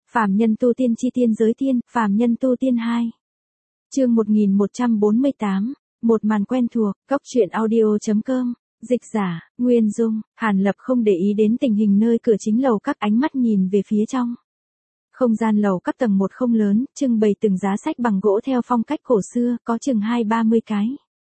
Phàm nhân tu tiên chi tiên giới tiên, phàm nhân tu tiên 2. Chương 1148, một màn quen thuộc, góc truyện audio.com, dịch giả, Nguyên Dung. Hàn Lập không để ý đến tình hình nơi cửa chính lầu các, ánh mắt nhìn về phía trong. Không gian lầu các tầng 1 không lớn, trưng bày từng giá sách bằng gỗ theo phong cách cổ xưa, có chừng 20-30 cái.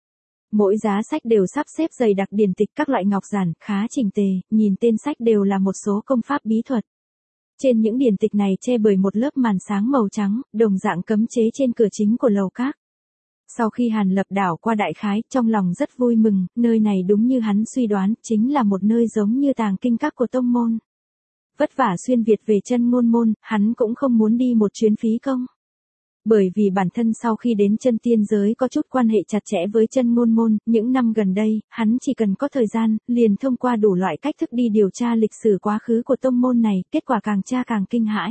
Mỗi giá sách đều sắp xếp dày đặc điển tịch các loại ngọc giản, khá chỉnh tề, nhìn tên sách đều là một số công pháp bí thuật. Trên những điển tịch này che bởi một lớp màn sáng màu trắng, đồng dạng cấm chế trên cửa chính của lầu các. Sau khi Hàn Lập đảo qua đại khái, trong lòng rất vui mừng, nơi này đúng như hắn suy đoán, chính là một nơi giống như tàng kinh các của tông môn. Vất vả xuyên Việt về Chân Ngôn Môn, hắn cũng không muốn đi một chuyến phí công. Bởi vì bản thân sau khi đến chân tiên giới có chút quan hệ chặt chẽ với Chân Ngôn Môn, những năm gần đây, hắn chỉ cần có thời gian, liền thông qua đủ loại cách thức đi điều tra lịch sử quá khứ của tông môn này, kết quả càng tra càng kinh hãi.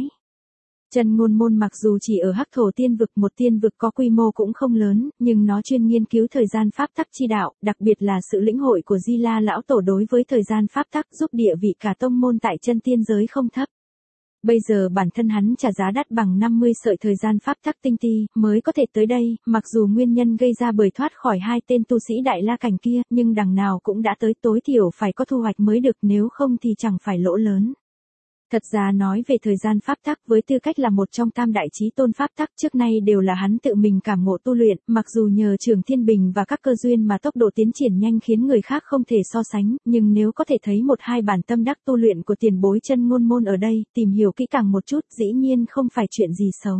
Chân Ngôn Môn mặc dù chỉ ở Hắc Thổ Tiên Vực, một tiên vực có quy mô cũng không lớn, nhưng nó chuyên nghiên cứu thời gian pháp tắc chi đạo, đặc biệt là sự lĩnh hội của Di La lão tổ đối với thời gian pháp tắc, giúp địa vị cả tông môn tại chân tiên giới không thấp. Bây giờ bản thân hắn trả giá đắt bằng 50 sợi thời gian pháp tắc tinh ti, mới có thể tới đây, mặc dù nguyên nhân gây ra bởi thoát khỏi hai tên tu sĩ đại la cảnh kia, nhưng đằng nào cũng đã tới, tối thiểu phải có thu hoạch mới được, nếu không thì chẳng phải lỗ lớn. Thật ra nói về thời gian pháp tắc, với tư cách là một trong tam đại chí tôn pháp tắc, trước nay đều là hắn tự mình cảm ngộ tu luyện, mặc dù nhờ Trường Thiên Bình và các cơ duyên mà tốc độ tiến triển nhanh khiến người khác không thể so sánh, nhưng nếu có thể thấy một hai bản tâm đắc tu luyện của tiền bối Chân Ngôn Môn ở đây, tìm hiểu kỹ càng một chút, dĩ nhiên không phải chuyện gì xấu.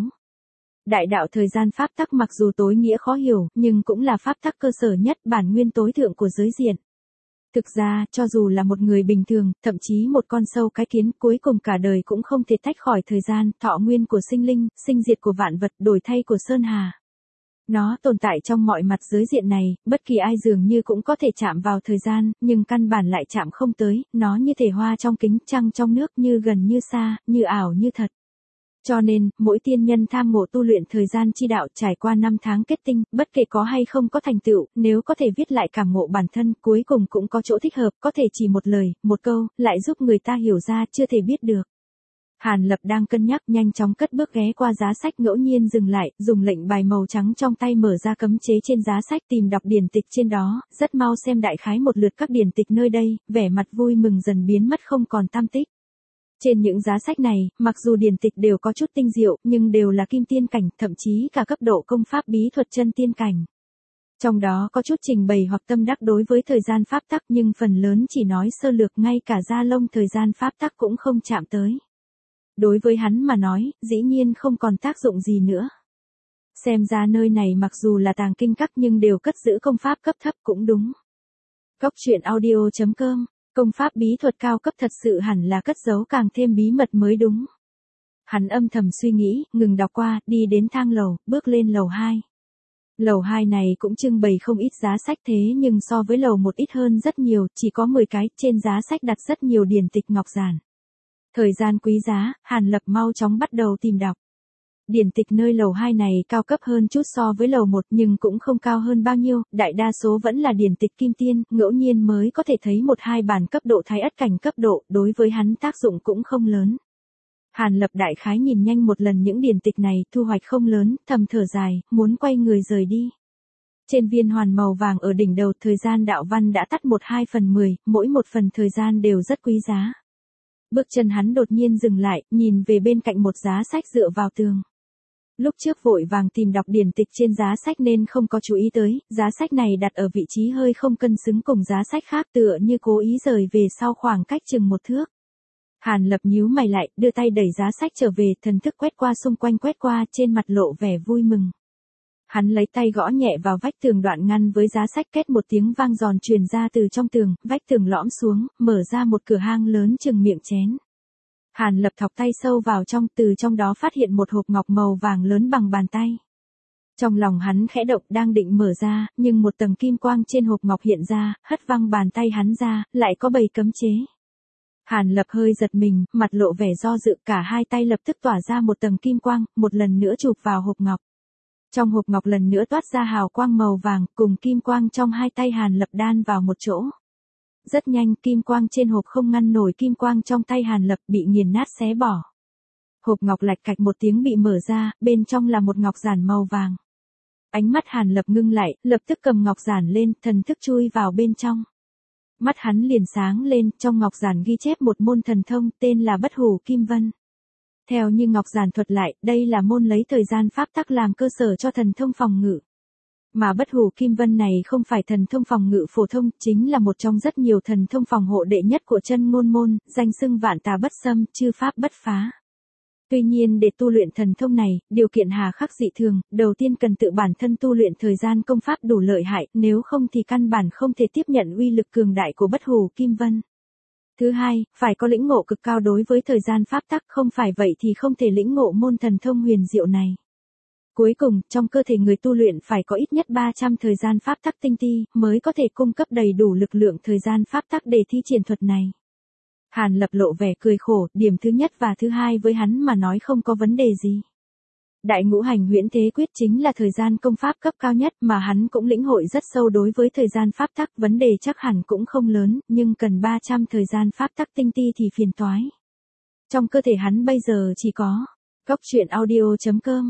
Đại đạo thời gian pháp tắc mặc dù tối nghĩa khó hiểu, nhưng cũng là pháp tắc cơ sở nhất, bản nguyên tối thượng của giới diện. Thực ra, cho dù là một người bình thường, thậm chí một con sâu cái kiến, cuối cùng cả đời cũng không thể tách khỏi thời gian, thọ nguyên của sinh linh, sinh diệt của vạn vật, đổi thay của sơn hà. Nó tồn tại trong mọi mặt giới diện này, bất kỳ ai dường như cũng có thể chạm vào thời gian, nhưng căn bản lại chạm không tới, nó như thể hoa trong kính, trăng trong nước, như gần như xa, như ảo như thật. Cho nên, mỗi tiên nhân tham ngộ tu luyện thời gian chi đạo trải qua 5 tháng kết tinh, bất kể có hay không có thành tựu, nếu có thể viết lại cảm ngộ bản thân, cuối cùng cũng có chỗ thích hợp, có thể chỉ một lời, một câu, lại giúp người ta hiểu ra, chưa thể biết được. Hàn Lập đang cân nhắc, nhanh chóng cất bước ghé qua giá sách, ngẫu nhiên dừng lại, dùng lệnh bài màu trắng trong tay mở ra cấm chế trên giá sách, tìm đọc điển tịch trên đó, rất mau xem đại khái một lượt các điển tịch nơi đây, vẻ mặt vui mừng dần biến mất không còn tăm tích. Trên những giá sách này, mặc dù điển tịch đều có chút tinh diệu, nhưng đều là kim tiên cảnh, thậm chí cả cấp độ công pháp bí thuật chân tiên cảnh. Trong đó có chút trình bày hoặc tâm đắc đối với thời gian pháp tắc, nhưng phần lớn chỉ nói sơ lược, ngay cả da lông thời gian pháp tắc cũng không chạm tới. Đối với hắn mà nói, dĩ nhiên không còn tác dụng gì nữa. Xem ra nơi này mặc dù là tàng kinh các nhưng đều cất giữ công pháp cấp thấp cũng đúng. Góc truyện audio.com, công pháp bí thuật cao cấp thật sự hẳn là cất giấu càng thêm bí mật mới đúng. Hắn âm thầm suy nghĩ, ngừng đọc qua, đi đến thang lầu, bước lên lầu 2. Lầu 2 này cũng trưng bày không ít giá sách, thế nhưng so với lầu 1 ít hơn rất nhiều, chỉ có 10 cái, trên giá sách đặt rất nhiều điển tịch ngọc giản. Thời gian quý giá, Hàn Lập mau chóng bắt đầu tìm đọc. Điển tịch nơi lầu 2 này cao cấp hơn chút so với lầu 1 nhưng cũng không cao hơn bao nhiêu, đại đa số vẫn là điển tịch kim tiên, ngẫu nhiên mới có thể thấy một hai bản cấp độ thái ất cảnh cấp độ, đối với hắn tác dụng cũng không lớn. Hàn Lập đại khái nhìn nhanh một lần những điển tịch này, thu hoạch không lớn, thầm thở dài, muốn quay người rời đi. Trên viên hoàn màu vàng ở đỉnh đầu, thời gian đạo văn đã tắt 1/2/10, mỗi một phần thời gian đều rất quý giá. Bước chân hắn đột nhiên dừng lại, nhìn về bên cạnh một giá sách dựa vào tường. Lúc trước vội vàng tìm đọc điển tịch trên giá sách nên không có chú ý tới, giá sách này đặt ở vị trí hơi không cân xứng cùng giá sách khác, tựa như cố ý rời về sau khoảng cách chừng 1 thước. Hàn Lập nhíu mày lại, đưa tay đẩy giá sách trở về, thần thức quét qua xung quanh, quét qua, trên mặt lộ vẻ vui mừng. Hắn lấy tay gõ nhẹ vào vách tường đoạn ngăn với giá sách, két một tiếng vang giòn truyền ra từ trong tường, vách tường lõm xuống, mở ra một cửa hang lớn chừng miệng chén. Hàn Lập thọc tay sâu vào trong, từ trong đó phát hiện một hộp ngọc màu vàng lớn bằng bàn tay. Trong lòng hắn khẽ động, đang định mở ra, nhưng một tầng kim quang trên hộp ngọc hiện ra, hất văng bàn tay hắn ra, lại có 7 cấm chế. Hàn Lập hơi giật mình, mặt lộ vẻ do dự, cả hai tay lập tức tỏa ra một tầng kim quang, một lần nữa chụp vào hộp ngọc. Trong hộp ngọc lần nữa toát ra hào quang màu vàng, cùng kim quang trong hai tay Hàn Lập đan vào một chỗ. Rất nhanh, kim quang trên hộp không ngăn nổi kim quang trong tay Hàn Lập, bị nghiền nát xé bỏ. Hộp ngọc lạch cạch một tiếng bị mở ra, bên trong là một ngọc giản màu vàng. Ánh mắt Hàn Lập ngưng lại, lập tức cầm ngọc giản lên, thần thức chui vào bên trong. Mắt hắn liền sáng lên, trong ngọc giản ghi chép một môn thần thông, tên là Bất Hủ Kim Vân. Theo như ngọc giản thuật lại, đây là môn lấy thời gian pháp tắc làm cơ sở cho thần thông phòng ngự. Mà Bất Hủ Kim Vân này không phải thần thông phòng ngự phổ thông, chính là một trong rất nhiều thần thông phòng hộ đệ nhất của chân ngôn môn, danh xưng vạn tà bất xâm, chư pháp bất phá. Tuy nhiên để tu luyện thần thông này, điều kiện hà khắc dị thường, đầu tiên cần tự bản thân tu luyện thời gian công pháp đủ lợi hại, nếu không thì căn bản không thể tiếp nhận uy lực cường đại của Bất Hủ Kim Vân. Thứ hai, phải có lĩnh ngộ cực cao đối với thời gian pháp tắc, không phải vậy thì không thể lĩnh ngộ môn thần thông huyền diệu này. Cuối cùng, trong cơ thể người tu luyện phải có ít nhất 300 thời gian pháp tắc tinh ti, mới có thể cung cấp đầy đủ lực lượng thời gian pháp tắc để thi triển thuật này. Hàn Lập lộ vẻ cười khổ, điểm thứ nhất và thứ hai với hắn mà nói không có vấn đề gì. Đại ngũ hành huyễn thế quyết chính là thời gian công pháp cấp cao nhất mà hắn cũng lĩnh hội rất sâu đối với thời gian pháp tắc, vấn đề chắc hẳn cũng không lớn, nhưng cần 300 thời gian pháp tắc tinh ti thì phiền toái. Trong cơ thể hắn bây giờ chỉ có goctruyện.audio.com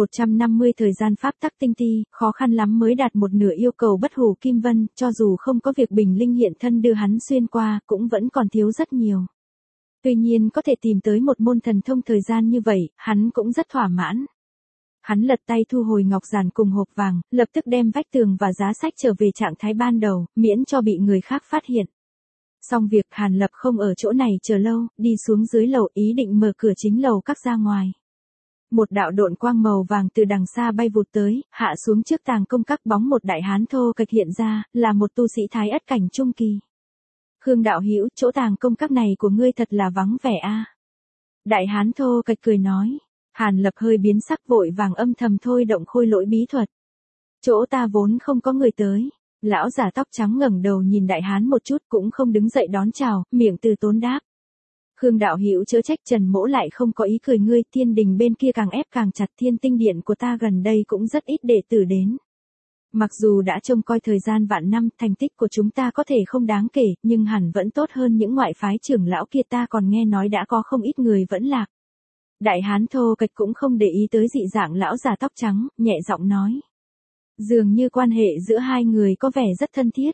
150 thời gian pháp tắc tinh ti, khó khăn lắm mới đạt một nửa yêu cầu Bất Hủ Kim Vân, cho dù không có việc bình linh hiện thân đưa hắn xuyên qua, cũng vẫn còn thiếu rất nhiều. Tuy nhiên có thể tìm tới một môn thần thông thời gian như vậy, hắn cũng rất thỏa mãn. Hắn lật tay thu hồi ngọc giản cùng hộp vàng, lập tức đem vách tường và giá sách trở về trạng thái ban đầu, miễn cho bị người khác phát hiện. Xong việc, Hàn Lập không ở chỗ này chờ lâu, đi xuống dưới lầu ý định mở cửa chính lầu các ra ngoài. Một đạo độn quang màu vàng từ đằng xa bay vụt tới, hạ xuống trước tàng công các, bóng một đại hán thô kệch hiện ra, là một tu sĩ thái ất cảnh trung kỳ. Khương đạo hữu, chỗ tàng công các này của ngươi thật là vắng vẻ a. Đại hán thô kệch cười nói. Hàn Lập hơi biến sắc, vội vàng âm thầm thôi động khôi lỗi bí thuật. Chỗ ta vốn không có người tới. Lão giả tóc trắng ngẩng đầu nhìn đại hán một chút, cũng không đứng dậy đón chào, miệng từ tốn đáp. Khương đạo hữu chớ trách, Trần mỗ lại không có ý cười ngươi, thiên đình bên kia càng ép càng chặt, Thiên Tinh Điện của ta gần đây cũng rất ít đệ tử đến. Mặc dù đã trông coi thời gian vạn năm, thành tích của chúng ta có thể không đáng kể, nhưng hẳn vẫn tốt hơn những ngoại phái trưởng lão kia, ta còn nghe nói đã có không ít người vẫn lạc. Đại hán thô kệch cũng không để ý tới dị dạng lão già tóc trắng, nhẹ giọng nói. Dường như quan hệ giữa hai người có vẻ rất thân thiết.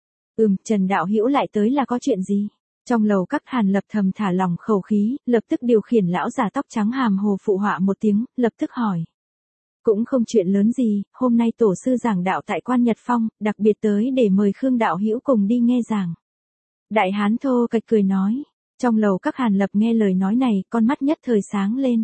Trần đạo hữu lại tới là có chuyện gì? Trong lầu các, Hàn Lập thầm thả lòng khẩu khí, lập tức điều khiển lão già tóc trắng hàm hồ phụ họa một tiếng, lập tức hỏi. Cũng không chuyện lớn gì, hôm nay tổ sư giảng đạo tại Quan Nhật Phong, đặc biệt tới để mời Khương đạo hữu cùng đi nghe giảng. Đại hán thô kệch cười nói. Trong lầu các, Hàn Lập nghe lời nói này, con mắt nhất thời sáng lên.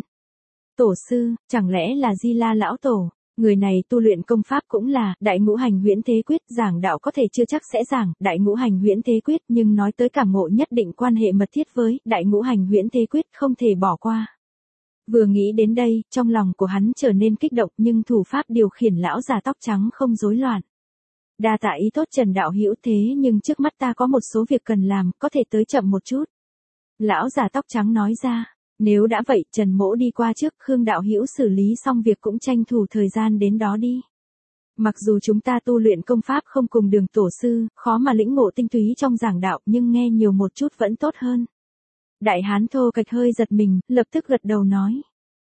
Tổ sư, chẳng lẽ là Di La lão tổ? Người này tu luyện công pháp cũng là Đại Ngũ Hành Huyễn Thế Quyết, giảng đạo có thể chưa chắc sẽ giảng Đại Ngũ Hành Huyễn Thế Quyết, nhưng nói tới cảm ngộ nhất định quan hệ mật thiết với Đại Ngũ Hành Huyễn Thế Quyết, không thể bỏ qua. Vừa nghĩ đến đây, trong lòng của hắn trở nên kích động, nhưng thủ pháp điều khiển lão già tóc trắng không rối loạn. Đa tạ ý tốt Trần đạo hữu, thế nhưng trước mắt ta có một số việc cần làm, có thể tới chậm một chút. Lão già tóc trắng nói ra. Nếu đã vậy, Trần mỗ đi qua trước, Khương đạo hữu xử lý xong việc cũng tranh thủ thời gian đến đó đi. Mặc dù chúng ta tu luyện công pháp không cùng đường tổ sư, khó mà lĩnh ngộ tinh túy trong giảng đạo, nhưng nghe nhiều một chút vẫn tốt hơn. Đại hán thô kệch hơi giật mình, lập tức gật đầu nói.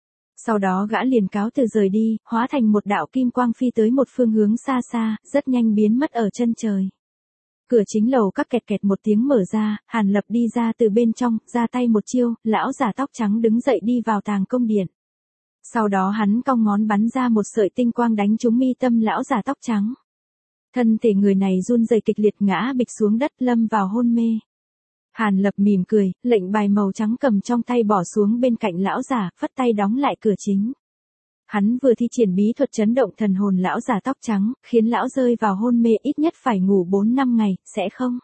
Sau đó gã liền cáo từ rời đi, hóa thành một đạo kim quang phi tới một phương hướng xa xa, rất nhanh biến mất ở chân trời. Cửa chính lầu các kẹt kẹt một tiếng mở ra, Hàn Lập đi ra từ bên trong, ra tay một chiêu, lão già tóc trắng đứng dậy đi vào tàng công điện. Sau đó hắn cong ngón bắn ra một sợi tinh quang đánh trúng mi tâm lão già tóc trắng. Thân thể người này run rẩy kịch liệt ngã bịch xuống đất, lâm vào hôn mê. Hàn Lập mỉm cười, lệnh bài màu trắng cầm trong tay bỏ xuống bên cạnh lão già, phất tay đóng lại cửa chính. Hắn vừa thi triển bí thuật chấn động thần hồn lão già tóc trắng, khiến lão rơi vào hôn mê, ít nhất phải ngủ 4-5 ngày, sẽ không?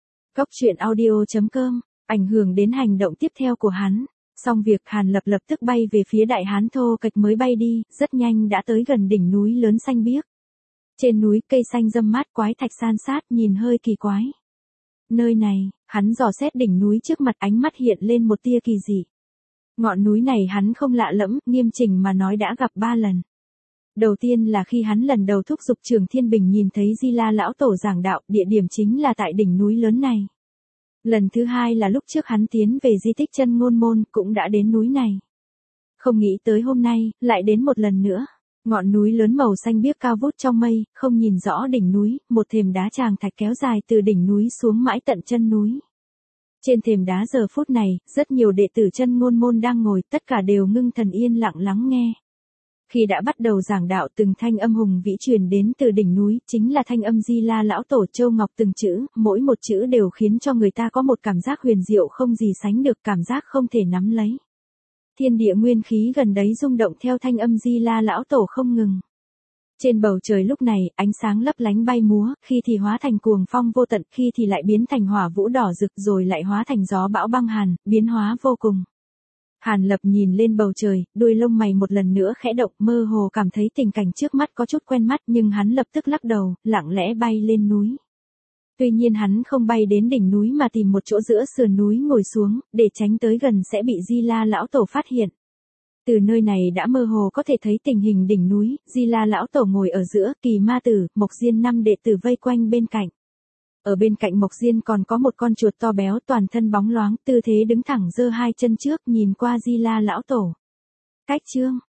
Goctruyện.audio.com, ảnh hưởng đến hành động tiếp theo của hắn. Xong việc, Hàn Lập lập tức bay về phía đại hán thô kệch mới bay đi, rất nhanh đã tới gần đỉnh núi lớn xanh biếc. Trên núi cây xanh râm mát, quái thạch san sát, nhìn hơi kỳ quái. Nơi này, hắn dò xét đỉnh núi trước mặt, ánh mắt hiện lên một tia kỳ dị. Ngọn núi này hắn không lạ lẫm, nghiêm chỉnh mà nói đã gặp 3 lần. Đầu tiên là khi hắn lần đầu thúc giục Trường Thiên Bình nhìn thấy Di La lão tổ giảng đạo, địa điểm chính là tại đỉnh núi lớn này. Lần thứ hai là lúc trước hắn tiến về di tích chân ngôn môn, cũng đã đến núi này. Không nghĩ tới hôm nay, lại đến một lần nữa. Ngọn núi lớn màu xanh biếc cao vút trong mây, không nhìn rõ đỉnh núi, một thềm đá tràng thạch kéo dài từ đỉnh núi xuống mãi tận chân núi. Trên thềm đá giờ phút này, rất nhiều đệ tử chân ngôn môn đang ngồi, tất cả đều ngưng thần yên lặng lắng nghe. Khi đã bắt đầu giảng đạo, từng thanh âm hùng vĩ truyền đến từ đỉnh núi, chính là thanh âm Di La lão tổ Châu Ngọc, từng chữ, mỗi một chữ đều khiến cho người ta có một cảm giác huyền diệu không gì sánh được, cảm giác không thể nắm lấy. Thiên địa nguyên khí gần đấy rung động theo thanh âm Di La lão tổ không ngừng. Trên bầu trời lúc này, ánh sáng lấp lánh bay múa, khi thì hóa thành cuồng phong vô tận, khi thì lại biến thành hỏa vũ đỏ rực, rồi lại hóa thành gió bão băng hàn, biến hóa vô cùng. Hàn Lập nhìn lên bầu trời, đuôi lông mày một lần nữa khẽ động, mơ hồ cảm thấy tình cảnh trước mắt có chút quen mắt, nhưng hắn lập tức lắc đầu, lặng lẽ bay lên núi. Tuy nhiên hắn không bay đến đỉnh núi mà tìm một chỗ giữa sườn núi ngồi xuống, để tránh tới gần sẽ bị Di La lão tổ phát hiện. Từ nơi này đã mơ hồ có thể thấy tình hình đỉnh núi, Di La lão tổ ngồi ở giữa, Kỳ Ma Tử, Mộc Diên 5 đệ tử vây quanh bên cạnh. Ở bên cạnh Mộc Diên còn có một con chuột to béo toàn thân bóng loáng, tư thế đứng thẳng giơ hai chân trước nhìn qua Di La lão tổ. Cách chương,